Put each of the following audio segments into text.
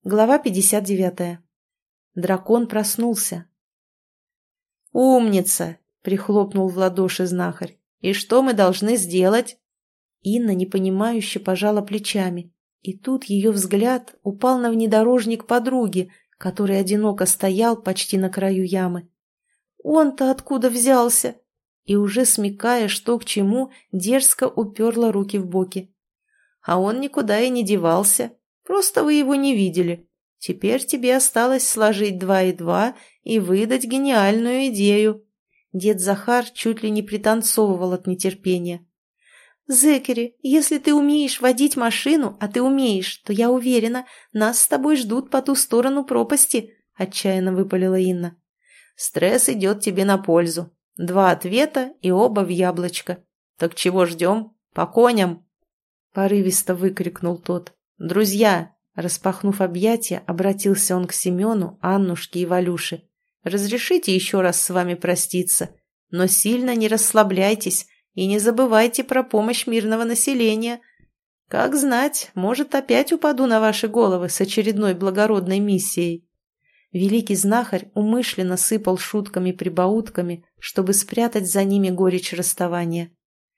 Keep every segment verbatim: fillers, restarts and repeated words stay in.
Глава пятьдесят девятая. Дракон проснулся. «Умница!» — прихлопнул в ладоши знахарь. «И что мы должны сделать?» Инна непонимающе пожала плечами, и тут ее взгляд упал на внедорожник подруги, который одиноко стоял почти на краю ямы. «Он-то откуда взялся?» И уже смекая, что к чему, дерзко уперла руки в боки. «А он никуда и не девался. Просто вы его не видели. Теперь тебе осталось сложить два и два и выдать гениальную идею». Дед Захар чуть ли не пританцовывал от нетерпения. «Зекери, если ты умеешь водить машину, а ты умеешь, то, я уверена, нас с тобой ждут по ту сторону пропасти», — отчаянно выпалила Инна. «Стресс идет тебе на пользу. Два ответа и оба в яблочко. Так чего ждем? По коням!» Порывисто выкрикнул тот. «Друзья!» Распахнув объятия, обратился он к Семену, Аннушке и Валюше. «Разрешите еще раз с вами проститься, но сильно не расслабляйтесь и не забывайте про помощь мирного населения. Как знать, может, опять упаду на ваши головы с очередной благородной миссией». Великий знахарь умышленно сыпал шутками-прибаутками, чтобы спрятать за ними горечь расставания.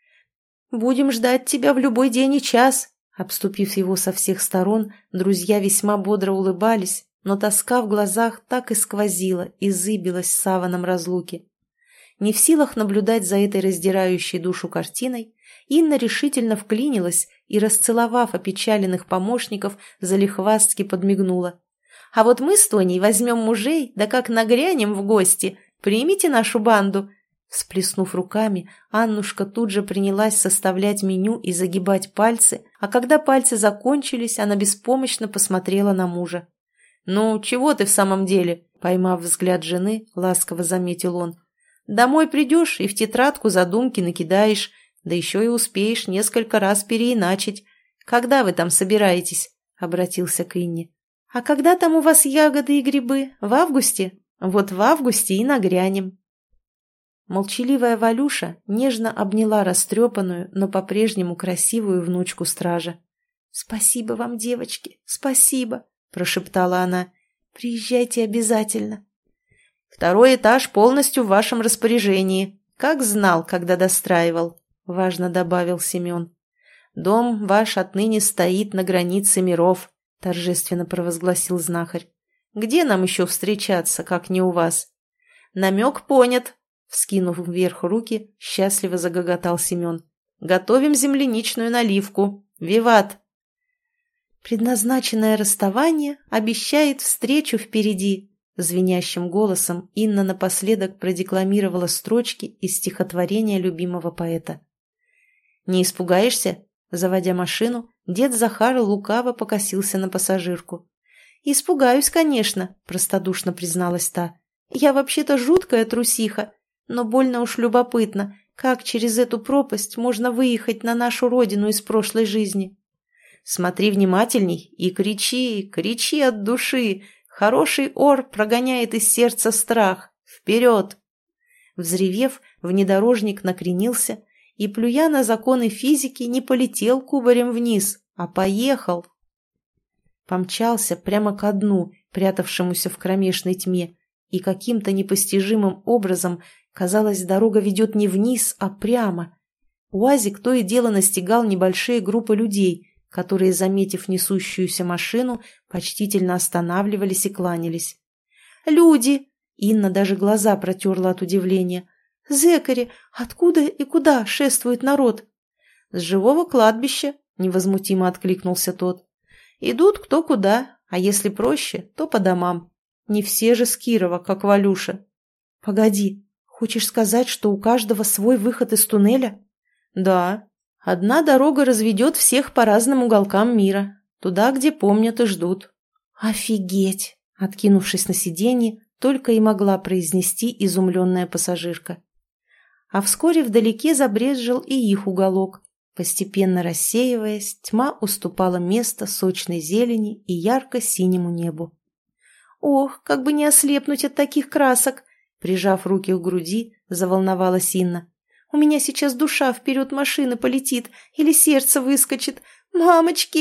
«Будем ждать тебя в любой день и час». Обступив его со всех сторон, друзья весьма бодро улыбались, но тоска в глазах так и сквозила и зыбилась саваном разлуки. Не в силах наблюдать за этой раздирающей душу картиной, Инна решительно вклинилась и, расцеловав опечаленных помощников, залихвастки подмигнула. «А вот мы с Тоней возьмем мужей, да как нагрянем в гости, примите нашу банду». Всплеснув руками, Аннушка тут же принялась составлять меню и загибать пальцы, а когда пальцы закончились, она беспомощно посмотрела на мужа. «Ну, чего ты в самом деле?» — поймав взгляд жены, ласково заметил он. «Домой придешь и в тетрадку задумки накидаешь, да еще и успеешь несколько раз переиначить. Когда вы там собираетесь?» — обратился к Инне. «А когда там у вас ягоды и грибы? В августе? Вот в августе и нагрянем». Молчаливая Валюша нежно обняла растрепанную, но по-прежнему красивую внучку стража. «Спасибо вам, девочки, спасибо», — прошептала она. «Приезжайте обязательно». «Второй этаж полностью в вашем распоряжении. Как знал, когда достраивал», — важно добавил Семен. «Дом ваш отныне стоит на границе миров», — торжественно провозгласил знахарь. «Где нам еще встречаться, как не у вас?» «Намек понят», — вскинув вверх руки, счастливо загоготал Семен. «Готовим земляничную наливку. Виват!» «Предназначенное расставание обещает встречу впереди», — звенящим голосом Инна напоследок продекламировала строчки из стихотворения любимого поэта. «Не испугаешься?» — заводя машину, дед Захар лукаво покосился на пассажирку. «Испугаюсь, конечно», — простодушно призналась та. «Я вообще-то жуткая трусиха. Но больно уж любопытно, как через эту пропасть можно выехать на нашу родину из прошлой жизни». «Смотри внимательней и кричи, кричи от души. Хороший ор прогоняет из сердца страх. Вперед!» Взревев, внедорожник накренился и, плюя на законы физики, не полетел кубарем вниз, а поехал. Помчался прямо ко дну, прятавшемуся в кромешной тьме, и каким-то непостижимым образом, казалось, дорога ведет не вниз, а прямо. УАЗик то и дело настигал небольшие группы людей, которые, заметив несущуюся машину, почтительно останавливались и кланялись. «Люди!» — Инна даже глаза протерла от удивления. «Зекари, откуда и куда шествует народ?» «С живого кладбища», — невозмутимо откликнулся тот. «Идут кто куда, а если проще, то по домам. Не все же с Кирова, как Валюша». «Погоди, хочешь сказать, что у каждого свой выход из туннеля?» «Да. Одна дорога разведет всех по разным уголкам мира, туда, где помнят и ждут». «Офигеть!» — откинувшись на сиденье, только и могла произнести изумленная пассажирка. А вскоре вдалеке забрезжил и их уголок. Постепенно рассеиваясь, тьма уступала место сочной зелени и ярко-синему небу. «Ох, как бы не ослепнуть от таких красок!» Прижав руки к груди, заволновалась Инна. «У меня сейчас душа вперед машины полетит или сердце выскочит. Мамочки!»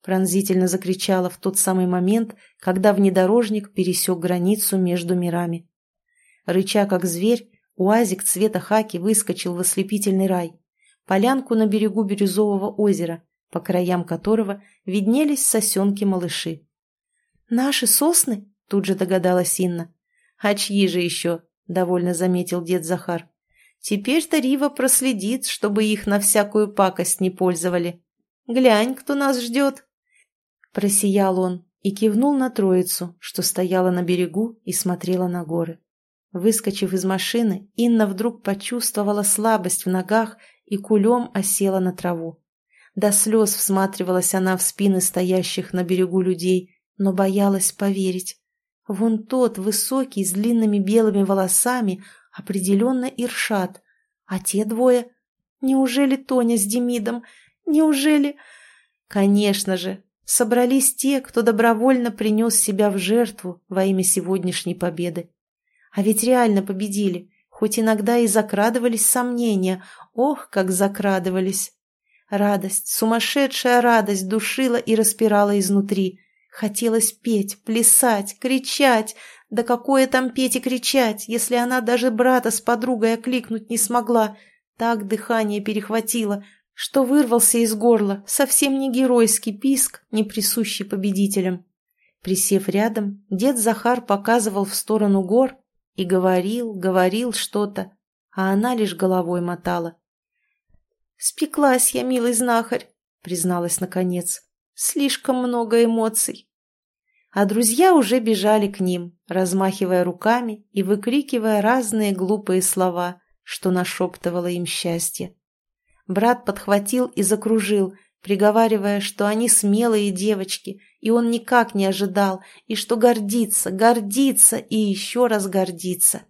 — пронзительно закричала в тот самый момент, когда внедорожник пересек границу между мирами. Рыча как зверь, уазик цвета хаки выскочил в ослепительный рай, полянку на берегу Бирюзового озера, по краям которого виднелись сосенки-малыши. «Наши сосны?» — тут же догадалась Инна. «А чьи же еще?» — довольно заметил дед Захар. «Теперь-то Рива проследит, чтобы их на всякую пакость не пользовали. Глянь, кто нас ждет!» Просиял он и кивнул на троицу, что стояла на берегу и смотрела на горы. Выскочив из машины, Инна вдруг почувствовала слабость в ногах и кулем осела на траву. До слез всматривалась она в спины стоящих на берегу людей, но боялась поверить. Вон тот, высокий, с длинными белыми волосами, определенно Иршад. А те двое? Неужели Тоня с Демидом? Неужели... Конечно же, собрались те, кто добровольно принес себя в жертву во имя сегодняшней победы. А ведь реально победили, хоть иногда и закрадывались сомнения. Ох, как закрадывались! Радость, сумасшедшая радость душила и распирала изнутри. Хотелось петь, плясать, кричать. Да какое там петь и кричать, если она даже брата с подругой окликнуть не смогла. Так дыхание перехватило, что вырвался из горла совсем не геройский писк, не присущий победителям. Присев рядом, дед Захар показывал в сторону гор и говорил, говорил что-то, а она лишь головой мотала. «Спеклась я, милый знахарь», — призналась наконец. «Слишком много эмоций». А друзья уже бежали к ним, размахивая руками и выкрикивая разные глупые слова, что нашептывало им счастье. Брат подхватил и закружил, приговаривая, что они смелые девочки, и он никак не ожидал, и что гордится, гордится и еще раз гордится.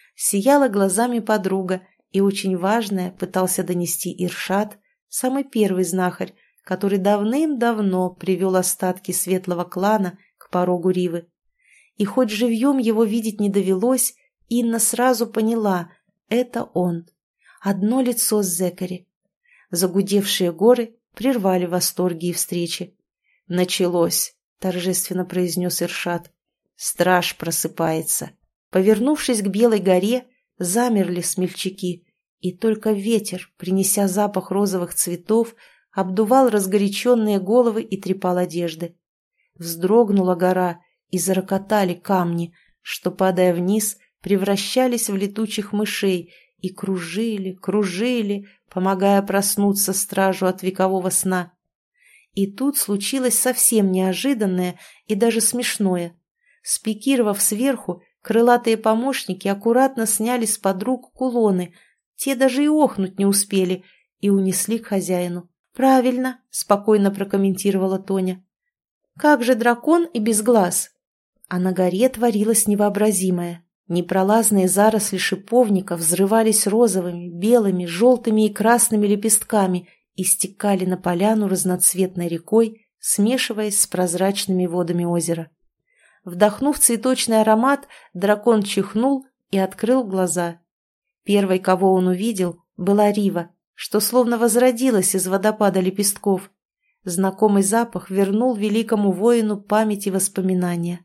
Сияла глазами подруга, и очень важное пытался донести Иршад, самый первый знахарь, который давным-давно привел остатки светлого клана к порогу Ривы. И хоть живьем его видеть не довелось, Инна сразу поняла — это он. Одно лицо с Зекари. Загудевшие горы прервали восторги и встречи. «Началось», — торжественно произнес Иршад. «Страж просыпается». Повернувшись к Белой горе, замерли смельчаки, и только ветер, принеся запах розовых цветов, обдувал разгоряченные головы и трепал одежды. Вздрогнула гора, и зарокотали камни, что, падая вниз, превращались в летучих мышей и кружили, кружили, помогая проснуться стражу от векового сна. И тут случилось совсем неожиданное и даже смешное. Спикировав сверху, крылатые помощники аккуратно сняли с подруг кулоны, те даже и охнуть не успели, и унесли к хозяину. «Правильно», — спокойно прокомментировала Тоня. «Как же дракон и без глаз?» А на горе творилось невообразимое. Непролазные заросли шиповника взрывались розовыми, белыми, желтыми и красными лепестками и стекали на поляну разноцветной рекой, смешиваясь с прозрачными водами озера. Вдохнув цветочный аромат, дракон чихнул и открыл глаза. Первой, кого он увидел, была Рива, что словно возродилась из водопада лепестков. Знакомый запах вернул великому воину память и воспоминания.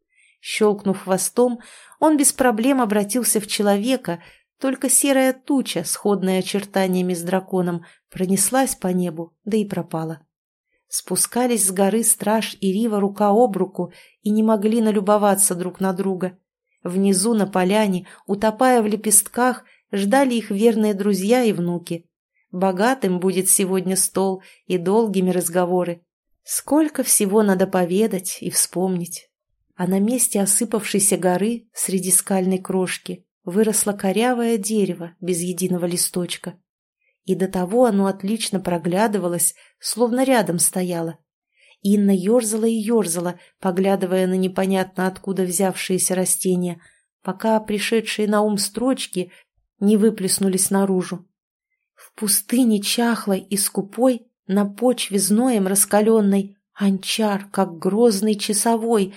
Щелкнув хвостом, он без проблем обратился в человека, только серая туча, сходная очертаниями с драконом, пронеслась по небу, да и пропала. Спускались с горы страж и Рива рука об руку и не могли налюбоваться друг на друга. Внизу на поляне, утопая в лепестках, ждали их верные друзья и внуки. Богатым будет сегодня стол и долгими разговоры. Сколько всего надо поведать и вспомнить. А на месте осыпавшейся горы, среди скальной крошки, выросло корявое дерево без единого листочка. И до того оно отлично проглядывалось, словно рядом стояло. Инна ерзала и ерзала, поглядывая на непонятно откуда взявшиеся растения, пока пришедшие на ум строчки не выплеснулись наружу. В пустыне чахлой и скупой, на почве зноем раскаленной, Анчар, как грозный часовой,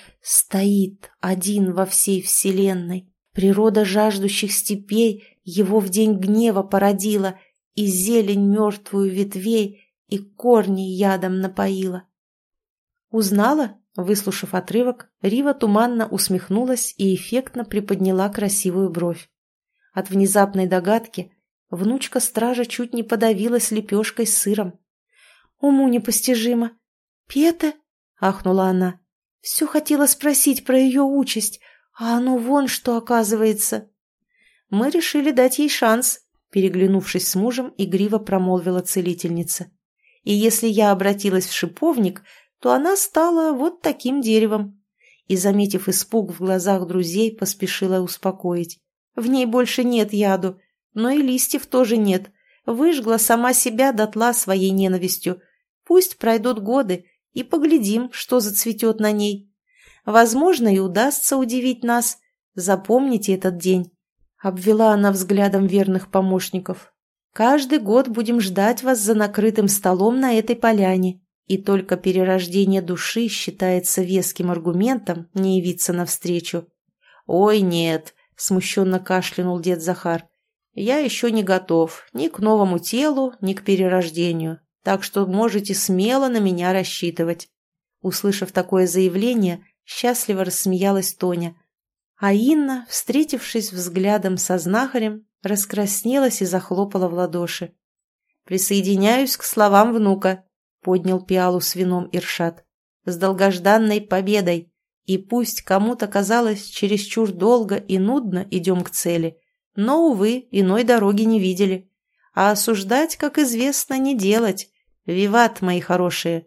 стоит один во всей вселенной. Природа жаждущих степей его в день гнева породила, и зелень мертвую ветвей, и корни ядом напоила. Узнала? Выслушав отрывок, Рива туманно усмехнулась и эффектно приподняла красивую бровь. От внезапной догадки внучка стража чуть не подавилась лепешкой с сыром. «Уму непостижимо! Пета?» — ахнула она. «Все хотела спросить про ее участь, а оно вон что оказывается!» «Мы решили дать ей шанс», — переглянувшись с мужем, игриво промолвила целительница. «И если я обратилась в шиповник, то она стала вот таким деревом». И, заметив испуг в глазах друзей, поспешила успокоить. «В ней больше нет яду, но и листьев тоже нет. Выжгла сама себя дотла своей ненавистью. Пусть пройдут годы, и поглядим, что зацветет на ней. Возможно, и удастся удивить нас. Запомните этот день». Обвела она взглядом верных помощников. «Каждый год будем ждать вас за накрытым столом на этой поляне, и только перерождение души считается веским аргументом не явиться навстречу». «Ой, нет», — смущенно кашлянул дед Захар, — «я еще не готов ни к новому телу, ни к перерождению, так что можете смело на меня рассчитывать». Услышав такое заявление, счастливо рассмеялась Тоня, а Инна, встретившись взглядом со знахарем, раскраснелась и захлопала в ладоши. «Присоединяюсь к словам внука», — поднял пиалу с вином Иршад, — «с долгожданной победой, и пусть кому-то казалось чересчур долго и нудно идем к цели, но, увы, иной дороги не видели. А осуждать, как известно, не делать. Виват, мои хорошие!»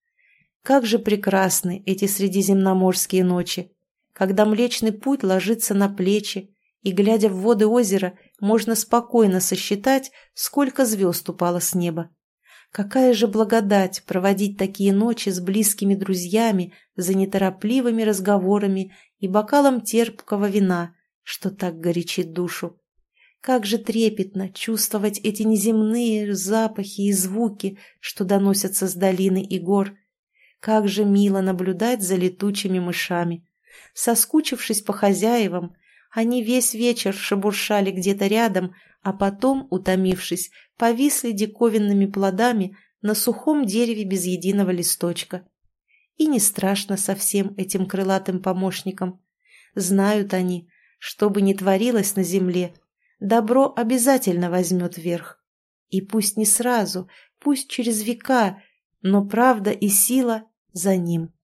Как же прекрасны эти средиземноморские ночи, когда Млечный Путь ложится на плечи, и, глядя в воды озера, можно спокойно сосчитать, сколько звезд упало с неба. Какая же благодать проводить такие ночи с близкими друзьями за неторопливыми разговорами и бокалом терпкого вина, что так горячит душу. Как же трепетно чувствовать эти неземные запахи и звуки, что доносятся с долины и гор. Как же мило наблюдать за летучими мышами. Соскучившись по хозяевам, они весь вечер шебуршали где-то рядом, а потом, утомившись, повисли диковинными плодами на сухом дереве без единого листочка. И не страшно совсем этим крылатым помощникам. Знают они, что бы ни творилось на земле, добро обязательно возьмет верх. И пусть не сразу, пусть через века, но правда и сила за ним.